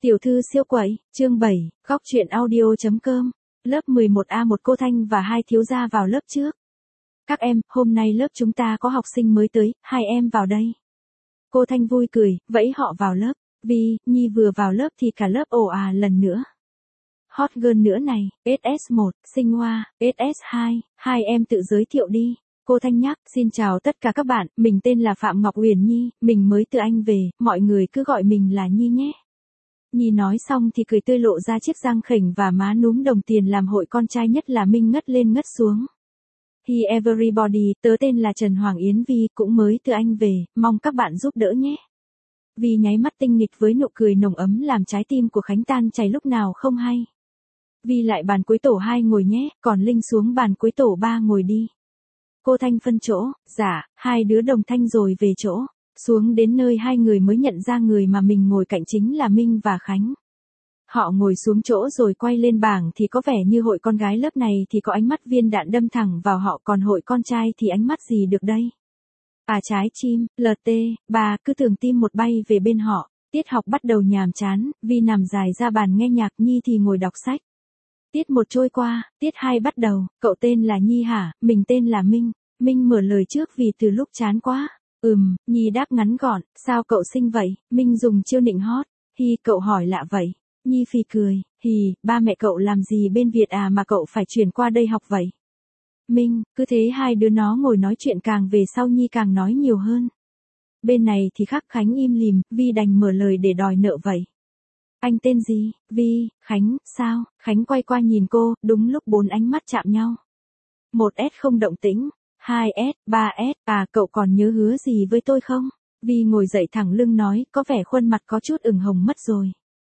Tiểu thư siêu quậy, chương 7, góc truyện audio.com, lớp 11A1 cô Thanh và hai thiếu gia vào lớp trước. Các em, hôm nay lớp chúng ta có học sinh mới tới, hai em vào đây. Cô Thanh vui cười, vẫy họ vào lớp, vì, Nhi vừa vào lớp thì cả lớp ồ lần nữa. Hot girl nữa này, SS1, Sinh Hoa, SS2, hai em tự giới thiệu đi. Cô Thanh nhắc, xin chào tất cả các bạn, mình tên là Phạm Ngọc Uyển Nhi, mình mới từ Anh về, mọi người cứ gọi mình là Nhi nhé. Nhi nói xong thì cười tươi lộ ra chiếc răng khểnh và má núm đồng tiền làm hội con trai nhất là Minh ngất lên ngất xuống. Hi everybody, tớ tên là Trần Hoàng Yến Vi, cũng mới từ Anh về, mong các bạn giúp đỡ nhé. Vi nháy mắt tinh nghịch với nụ cười nồng ấm làm trái tim của Khánh tan chảy lúc nào không hay. Vi lại bàn cuối tổ 2 ngồi nhé, còn Linh xuống bàn cuối tổ 3 ngồi đi. Cô Thanh phân chỗ, dạ, hai đứa đồng thanh rồi về chỗ. Xuống đến nơi hai người mới nhận ra người mà mình ngồi cạnh chính là Minh và Khánh. Họ ngồi xuống chỗ rồi quay lên bảng thì có vẻ như hội con gái lớp này thì có ánh mắt viên đạn đâm thẳng vào họ, còn hội con trai thì ánh mắt gì được đây. Trái chim, LT, bà cứ tưởng tim một bay về bên họ. Tiết học bắt đầu nhàm chán, Vi nằm dài ra bàn nghe nhạc, Nhi thì ngồi đọc sách. Tiết 1 trôi qua, tiết 2 bắt đầu, cậu tên là Nhi hả, mình tên là Minh. Minh mở lời trước vì từ lúc chán quá. Nhi đáp ngắn gọn, sao cậu xinh vậy, Minh dùng chiêu nịnh hót, cậu hỏi lạ vậy. Nhi phì cười, ba mẹ cậu làm gì bên Việt mà cậu phải chuyển qua đây học vậy. Minh, cứ thế hai đứa nó ngồi nói chuyện, càng về sau Nhi càng nói nhiều hơn. Bên này thì khắc Khánh im lìm, Vi đành mở lời để đòi nợ vậy. Anh tên gì, Vi, Khánh, sao, Khánh quay qua nhìn cô, đúng lúc 4 ánh mắt chạm nhau. 1S không động tĩnh. 2S, 3S, cậu còn nhớ hứa gì với tôi không? Vi ngồi dậy thẳng lưng nói, có vẻ khuôn mặt có chút ửng hồng mất rồi.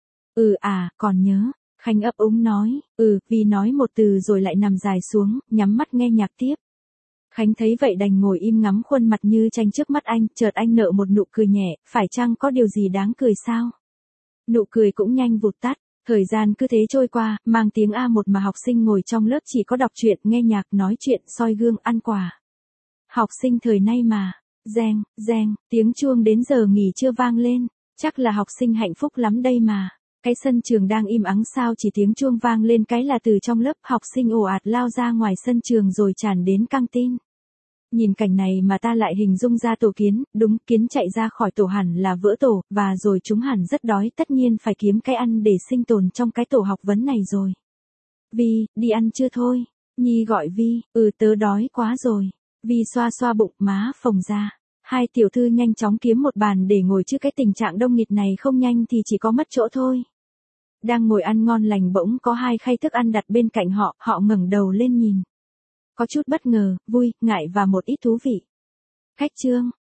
Còn nhớ. Khánh ấp úng nói, Vi nói một từ rồi lại nằm dài xuống, nhắm mắt nghe nhạc tiếp. Khánh thấy vậy đành ngồi im ngắm khuôn mặt như tranh trước mắt anh, chợt anh nở một nụ cười nhẹ, phải chăng có điều gì đáng cười sao? Nụ cười cũng nhanh vụt tắt. Thời gian cứ thế trôi qua, mang tiếng A1 mà học sinh ngồi trong lớp chỉ có đọc truyện, nghe nhạc, nói chuyện, soi gương, ăn quà. Học sinh thời nay mà. Reng, reng, tiếng chuông đến giờ nghỉ trưa vang lên. Chắc là học sinh hạnh phúc lắm đây mà. Cái sân trường đang im ắng sao chỉ tiếng chuông vang lên cái là từ trong lớp học sinh ồ ạt lao ra ngoài sân trường rồi tràn đến căng tin. Nhìn cảnh này mà ta lại hình dung ra tổ kiến, đúng, kiến chạy ra khỏi tổ hẳn là vỡ tổ, và rồi chúng hẳn rất đói, tất nhiên phải kiếm cái ăn để sinh tồn trong cái tổ học vấn này rồi. Vi, đi ăn chưa thôi? Nhi gọi Vi, tớ đói quá rồi. Vi xoa xoa bụng, má phồng ra. Hai tiểu thư nhanh chóng kiếm một bàn để ngồi chứ cái tình trạng đông nghịt này không nhanh thì chỉ có mất chỗ thôi. Đang ngồi ăn ngon lành bỗng có 2 khay thức ăn đặt bên cạnh họ, họ ngẩng đầu lên nhìn. Có chút bất ngờ, vui, ngại và một ít thú vị. Khách Trương,